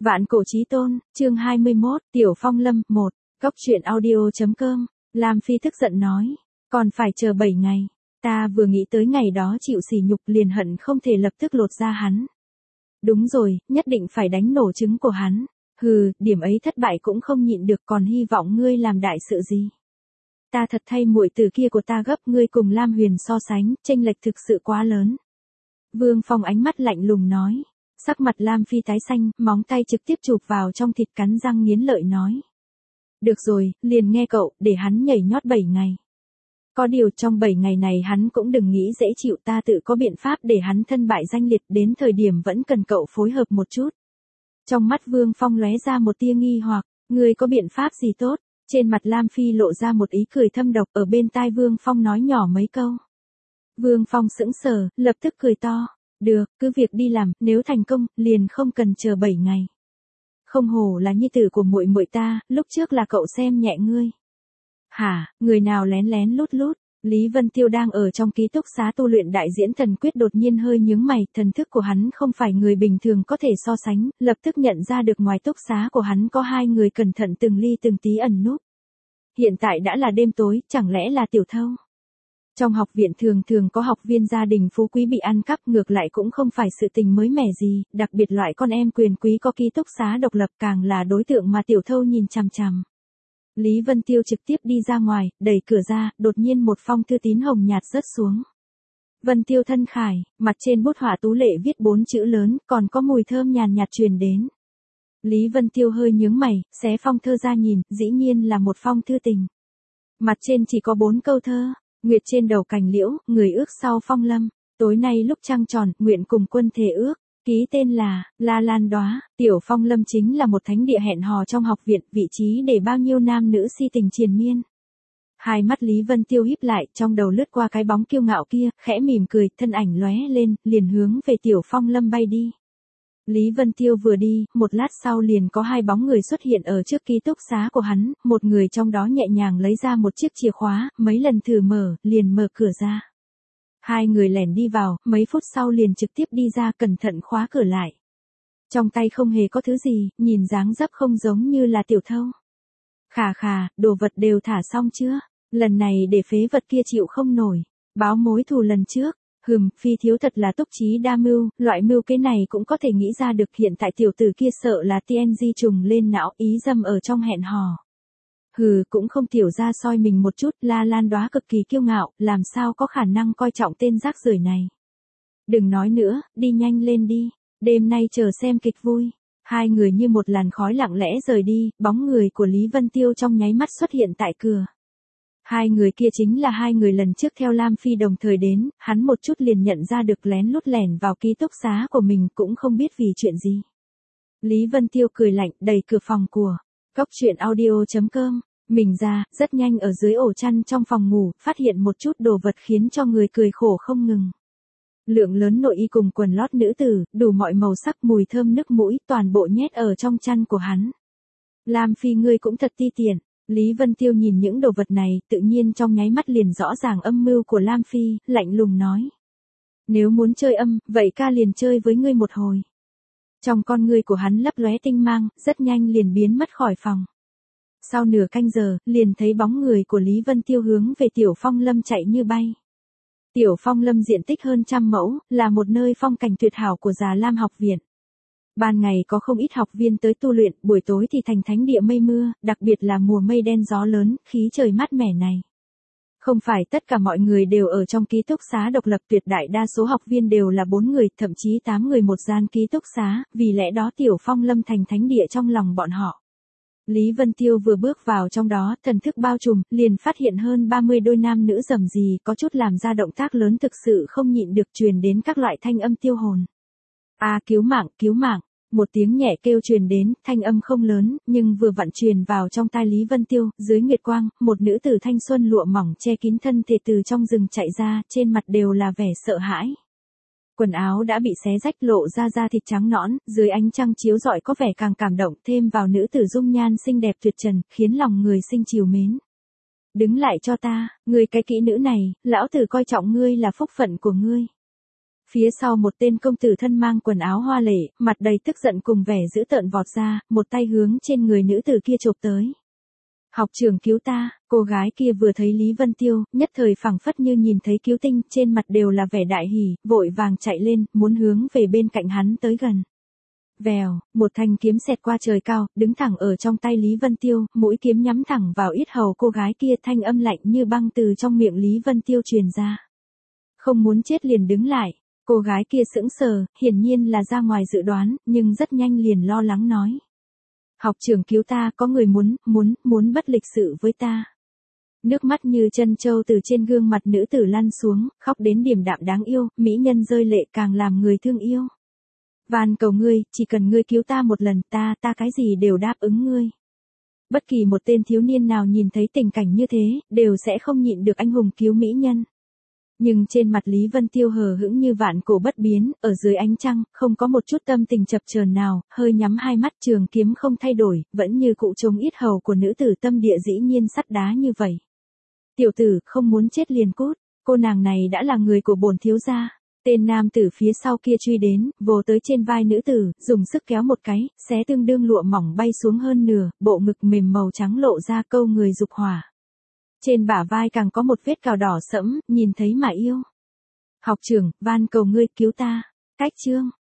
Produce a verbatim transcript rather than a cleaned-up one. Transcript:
Vạn cổ chí tôn, chương hai mươi mốt, Tiểu Phong Lâm, một, Cốc truyện audio.com, Lam Phi tức giận nói, còn phải chờ bảy ngày, ta vừa nghĩ tới ngày đó chịu sỉ nhục liền hận không thể lập tức lột ra hắn. Đúng rồi, nhất định phải đánh nổ trứng của hắn, hừ, điểm ấy thất bại cũng không nhịn được còn hy vọng ngươi làm đại sự gì. Ta thật thay muội tử kia của ta gấp ngươi cùng Lam Huyền so sánh, chênh lệch thực sự quá lớn. Vương Phong ánh mắt lạnh lùng nói. Sắc mặt Lam Phi tái xanh, móng tay trực tiếp chụp vào trong thịt cắn răng nghiến lợi nói. Được rồi, liền nghe cậu, để hắn nhảy nhót bảy ngày. Có điều trong bảy ngày này hắn cũng đừng nghĩ dễ chịu, ta tự có biện pháp để hắn thân bại danh liệt, đến thời điểm vẫn cần cậu phối hợp một chút. Trong mắt Vương Phong lóe ra một tia nghi hoặc, ngươi có biện pháp gì tốt? Trên mặt Lam Phi lộ ra một ý cười thâm độc, ở bên tai Vương Phong nói nhỏ mấy câu. Vương Phong sững sờ, lập tức cười to. Được, cứ việc đi làm, nếu thành công, liền không cần chờ bảy ngày. Không hổ là nhi tử của muội muội ta, lúc trước là cậu xem nhẹ ngươi. Hả, người nào lén lén lút lút? Lý Vân Tiêu đang ở trong ký túc xá tu luyện đại diễn thần quyết đột nhiên hơi nhướng mày, thần thức của hắn không phải người bình thường có thể so sánh, lập tức nhận ra được ngoài túc xá của hắn có hai người cẩn thận từng ly từng tí ẩn núp. Hiện tại đã là đêm tối, chẳng lẽ là tiểu thâu? Trong học viện thường thường có học viên gia đình phú quý bị ăn cắp, ngược lại cũng không phải sự tình mới mẻ gì, đặc biệt loại con em quyền quý có ký túc xá độc lập càng là đối tượng mà tiểu thâu nhìn chằm chằm. Lý Vân Tiêu trực tiếp đi ra ngoài, đẩy cửa ra, đột nhiên một phong thư tín hồng nhạt rớt xuống. Vân Tiêu thân khải, mặt trên bút họa tú lệ viết bốn chữ lớn, còn có mùi thơm nhàn nhạt truyền đến. Lý Vân Tiêu hơi nhướng mày, xé phong thơ ra nhìn, dĩ nhiên là một phong thư tình. Mặt trên chỉ có bốn câu thơ. Nguyệt trên đầu cành liễu, người ước sau phong lâm, tối nay lúc trăng tròn, nguyện cùng quân thề ước, ký tên là, La Lan Đóa, Tiểu Phong Lâm chính là một thánh địa hẹn hò trong học viện, vị trí để bao nhiêu nam nữ si tình triền miên. Hai mắt Lý Vân Tiêu híp lại, trong đầu lướt qua cái bóng kiêu ngạo kia, khẽ mỉm cười, thân ảnh lóe lên, liền hướng về Tiểu Phong Lâm bay đi. Lý Vân Tiêu vừa đi, một lát sau liền có hai bóng người xuất hiện ở trước ký túc xá của hắn, một người trong đó nhẹ nhàng lấy ra một chiếc chìa khóa, mấy lần thử mở, liền mở cửa ra. Hai người lẻn đi vào, mấy phút sau liền trực tiếp đi ra cẩn thận khóa cửa lại. Trong tay không hề có thứ gì, nhìn dáng dấp không giống như là tiểu thâu. Khà khà, đồ vật đều thả xong chưa? Lần này để phế vật kia chịu không nổi, báo mối thù lần trước. Hừm, Phi thiếu thật là túc trí đa mưu, loại mưu cái này cũng có thể nghĩ ra được, hiện tại tiểu tử kia sợ là tê en giê trùng lên não, ý dâm ở trong hẹn hò. Hừ, cũng không tiểu ra soi mình một chút, La Lan Đóa cực kỳ kiêu ngạo, làm sao có khả năng coi trọng tên rác rưởi này. Đừng nói nữa, đi nhanh lên đi, đêm nay chờ xem kịch vui. Hai người như một làn khói lặng lẽ rời đi, bóng người của Lý Vân Tiêu trong nháy mắt xuất hiện tại cửa. Hai người kia chính là hai người lần trước theo Lam Phi đồng thời đến, hắn một chút liền nhận ra được lén lút lẻn vào ký túc xá của mình, cũng không biết vì chuyện gì. Lý Vân Tiêu cười lạnh, đẩy cửa phòng của Cốc truyện audio.com, mình ra, rất nhanh ở dưới ổ chăn trong phòng ngủ, phát hiện một chút đồ vật khiến cho người cười khổ không ngừng. Lượng lớn nội y cùng quần lót nữ tử, đủ mọi màu sắc, mùi thơm nước mũi, toàn bộ nhét ở trong chăn của hắn. Lam Phi ngươi cũng thật ti tiện. Lý Vân Tiêu nhìn những đồ vật này, tự nhiên trong nháy mắt liền rõ ràng âm mưu của Lam Phi, lạnh lùng nói. Nếu muốn chơi âm, vậy ca liền chơi với ngươi một hồi. Trong con ngươi của hắn lấp lóe tinh mang, rất nhanh liền biến mất khỏi phòng. Sau nửa canh giờ, liền thấy bóng người của Lý Vân Tiêu hướng về Tiểu Phong Lâm chạy như bay. Tiểu Phong Lâm diện tích hơn trăm mẫu, là một nơi phong cảnh tuyệt hảo của Già Lam học viện. Ban ngày có không ít học viên tới tu luyện, buổi tối thì thành thánh địa mây mưa, đặc biệt là mùa mây đen gió lớn, khí trời mát mẻ này. Không phải tất cả mọi người đều ở trong ký túc xá độc lập, tuyệt đại đa số học viên đều là bốn người, thậm chí tám người một gian ký túc xá, vì lẽ đó Tiểu Phong Lâm thành thánh địa trong lòng bọn họ. Lý Vân Tiêu vừa bước vào trong đó, thần thức bao trùm, liền phát hiện hơn ba mươi đôi nam nữ rầm rì, có chút làm ra động tác lớn thực sự không nhịn được, truyền đến các loại thanh âm tiêu hồn. A à, cứu mạng, cứu mạng. Một tiếng nhẹ kêu truyền đến, thanh âm không lớn, nhưng vừa vặn truyền vào trong tai Lý Vân Tiêu, dưới nguyệt quang, một nữ tử thanh xuân lụa mỏng che kín thân thể từ trong rừng chạy ra, trên mặt đều là vẻ sợ hãi. Quần áo đã bị xé rách, lộ ra da thịt trắng nõn, dưới ánh trăng chiếu rọi có vẻ càng cảm động, thêm vào nữ tử dung nhan xinh đẹp tuyệt trần, khiến lòng người sinh trìu mến. Đứng lại cho ta, ngươi cái kỹ nữ này, lão tử coi trọng ngươi là phúc phận của ngươi. Phía sau một tên công tử thân mang quần áo hoa lệ, mặt đầy tức giận cùng vẻ dữ tợn vọt ra, một tay hướng trên người nữ tử kia chộp tới. Học trưởng cứu ta, cô gái kia vừa thấy Lý Vân Tiêu, nhất thời phảng phất như nhìn thấy cứu tinh, trên mặt đều là vẻ đại hỉ, vội vàng chạy lên, muốn hướng về bên cạnh hắn tới gần. Vèo, một thanh kiếm xẹt qua trời cao, đứng thẳng ở trong tay Lý Vân Tiêu, mũi kiếm nhắm thẳng vào yết hầu cô gái kia, thanh âm lạnh như băng từ trong miệng Lý Vân Tiêu truyền ra. Không muốn chết liền đứng lại. Cô gái kia sững sờ, hiển nhiên là ra ngoài dự đoán, nhưng rất nhanh liền lo lắng nói. Học trưởng cứu ta, có người muốn, muốn, muốn bất lịch sự với ta. Nước mắt như chân trâu từ trên gương mặt nữ tử lăn xuống, khóc đến điềm đạm đáng yêu, mỹ nhân rơi lệ càng làm người thương yêu. Van cầu ngươi, chỉ cần ngươi cứu ta một lần, ta, ta cái gì đều đáp ứng ngươi. Bất kỳ một tên thiếu niên nào nhìn thấy tình cảnh như thế, đều sẽ không nhịn được anh hùng cứu mỹ nhân. Nhưng trên mặt Lý Vân Tiêu hờ hững như vạn cổ bất biến, ở dưới ánh trăng, không có một chút tâm tình chập chờn nào, hơi nhắm hai mắt, trường kiếm không thay đổi, vẫn như cụ trống yết hầu của nữ tử tâm địa dĩ nhiên sắt đá như vậy. Tiểu tử, không muốn chết liền cút, cô nàng này đã là người của bổn thiếu gia. Tên nam tử phía sau kia truy đến, vồ tới trên vai nữ tử, dùng sức kéo một cái, xé tương đương lụa mỏng bay xuống hơn nửa, bộ ngực mềm màu trắng lộ ra câu người dục hỏa. Trên bả vai càng có một vết cào đỏ sẫm, nhìn thấy mà yêu. Học trưởng, van cầu ngươi cứu ta. Cách chương.